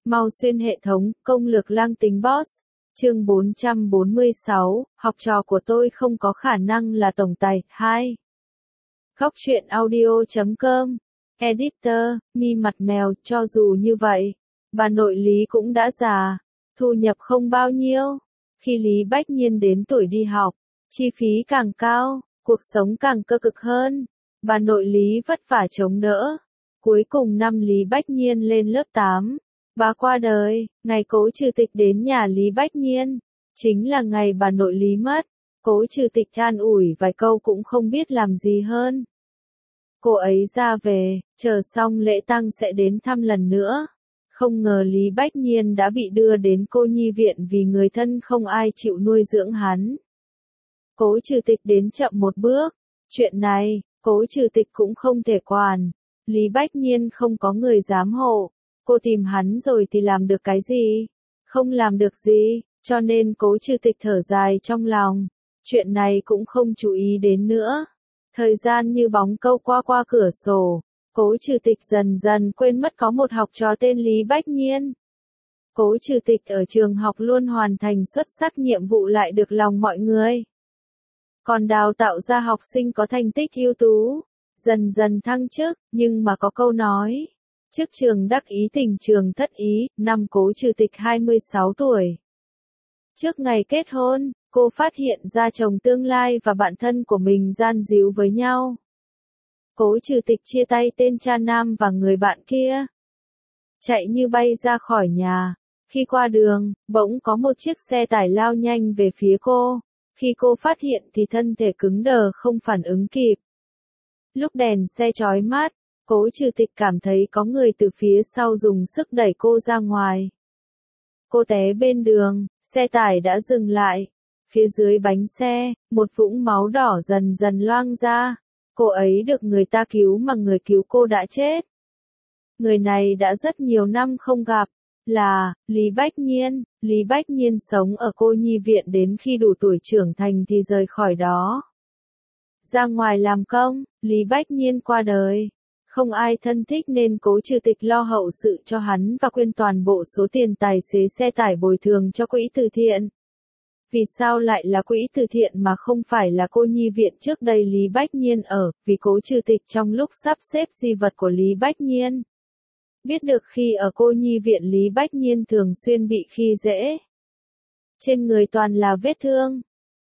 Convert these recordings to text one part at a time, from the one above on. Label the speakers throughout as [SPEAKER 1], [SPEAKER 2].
[SPEAKER 1] Mau xuyên hệ thống, công lược lang tính boss. Chương 446, học trò của tôi không có khả năng là tổng tài. 2. Góc truyện audio.com. Editor, mi mặt mèo, cho dù như vậy, bà nội Lý cũng đã già, thu nhập không bao nhiêu. Khi Lý Bách Nhiên đến tuổi đi học, chi phí càng cao, cuộc sống càng cơ cực hơn. Bà nội Lý vất vả chống đỡ. Cuối cùng năm Lý Bách Nhiên lên lớp 8, bà qua đời. Ngày Cố Trừ Tịch đến nhà Lý Bách Nhiên, chính là ngày bà nội Lý mất. Cố Trừ Tịch an ủi vài câu cũng không biết làm gì hơn. Cô ấy ra về, chờ xong lễ tang sẽ đến thăm lần nữa. Không ngờ Lý Bách Nhiên đã bị đưa đến cô nhi viện vì người thân không ai chịu nuôi dưỡng hắn. Cố Trừ Tịch đến chậm một bước. Chuyện này, Cố Trừ Tịch cũng không thể quản. Lý Bách Nhiên không có người giám hộ. Cô tìm hắn rồi thì làm được cái gì? Không làm được gì, cho nên Cố Trừ Tịch thở dài trong lòng. Chuyện này cũng không chú ý đến nữa. Thời gian như bóng câu qua cửa sổ. Cố Trừ Tịch dần dần quên mất có một học trò tên Lý Bách Nhiên. Cố Trừ Tịch ở trường học luôn hoàn thành xuất sắc nhiệm vụ lại được lòng mọi người. Còn đào tạo ra học sinh có thành tích ưu tú, dần dần thăng chức, nhưng mà có câu nói, trước trường đắc ý tình trường thất ý. Năm Cố Trừ Tịch 26 tuổi. Trước ngày kết hôn, cô phát hiện ra chồng tương lai và bạn thân của mình gian díu với nhau. Cố Trừ Tịch chia tay tên cha nam và người bạn kia, chạy như bay ra khỏi nhà. Khi qua đường, bỗng có một chiếc xe tải lao nhanh về phía cô. Khi cô phát hiện thì thân thể cứng đờ không phản ứng kịp. Lúc đèn xe chói mắt, Cố Trừ Tịch cảm thấy có người từ phía sau dùng sức đẩy cô ra ngoài. Cô té bên đường, xe tải đã dừng lại. Phía dưới bánh xe, một vũng máu đỏ dần dần loang ra. Cô ấy được người ta cứu mà người cứu cô đã chết. Người này đã rất nhiều năm không gặp, là Lý Bách Nhiên. Lý Bách Nhiên sống ở cô nhi viện đến khi đủ tuổi trưởng thành thì rời khỏi đó. Ra ngoài làm công, Lý Bách Nhiên qua đời. Không ai thân thích nên Cố Trừ Tịch lo hậu sự cho hắn và quyên toàn bộ số tiền tài xế xe tải bồi thường cho quỹ từ thiện. Vì sao lại là quỹ từ thiện mà không phải là cô nhi viện trước đây Lý Bách Nhiên ở? Vì Cố Trừ Tịch trong lúc sắp xếp di vật của Lý Bách Nhiên, biết được khi ở cô nhi viện Lý Bách Nhiên thường xuyên bị khi dễ. Trên người toàn là vết thương.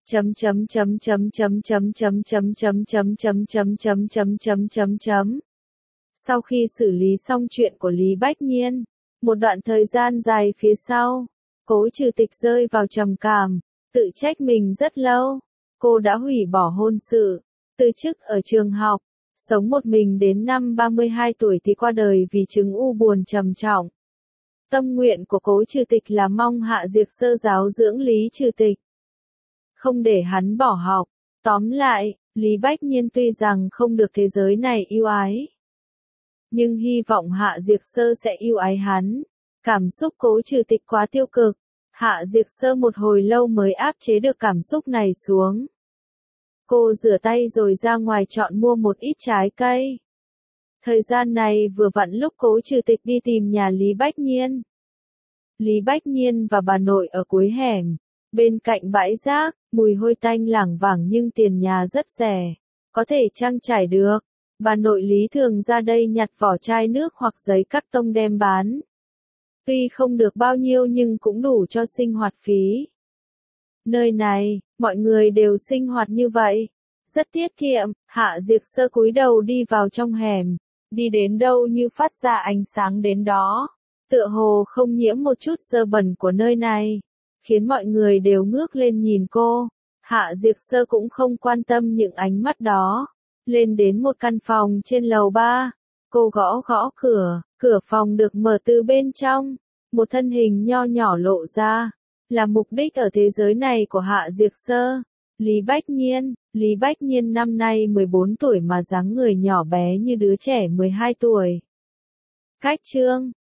[SPEAKER 1] Sau khi xử lý xong chuyện của Lý Bách Nhiên, một đoạn thời gian dài phía sau, Cố Trừ Tịch rơi vào trầm cảm, tự trách mình rất lâu. Cô đã hủy bỏ hôn sự, từ chức ở trường học, sống một mình đến năm 32 tuổi thì qua đời vì chứng u buồn trầm trọng. Tâm nguyện của Cố Trừ Tịch là mong Hạ Diệc Sơ giáo dưỡng Lý Trừ Tịch, không để hắn bỏ học. Tóm lại, Lý Bách Nhiên tuy rằng không được thế giới này yêu ái, nhưng hy vọng Hạ Diệc Sơ sẽ yêu ái hắn. Cảm xúc Cố Trừ Tịch quá tiêu cực. Hạ Diệc Sơ một hồi lâu mới áp chế được cảm xúc này xuống. Cô rửa tay rồi ra ngoài chọn mua một ít trái cây. Thời gian này vừa vặn lúc Cố Trừ Tịch đi tìm nhà Lý Bách Nhiên. Lý Bách Nhiên và bà nội ở cuối hẻm, bên cạnh bãi rác, mùi hôi tanh lảng vảng nhưng tiền nhà rất rẻ, có thể trang trải được. Bà nội Lý thường ra đây nhặt vỏ chai nước hoặc giấy cắt tông đem bán. Tuy không được bao nhiêu nhưng cũng đủ cho sinh hoạt phí. Nơi này, mọi người đều sinh hoạt như vậy, rất tiết kiệm. Hạ Diệc Sơ cúi đầu đi vào trong hẻm, đi đến đâu như phát ra ánh sáng đến đó, tựa hồ không nhiễm một chút dơ bẩn của nơi này, khiến mọi người đều ngước lên nhìn cô. Hạ Diệc Sơ cũng không quan tâm những ánh mắt đó, lên đến một căn phòng trên lầu 3, cô gõ gõ cửa, cửa phòng được mở từ bên trong, một thân hình nho nhỏ lộ ra, là mục đích ở thế giới này của Hạ Diệc Sơ. Lý Bách Nhiên. Lý Bách Nhiên năm nay 14 tuổi mà dáng người nhỏ bé như đứa trẻ 12 tuổi. Cách chương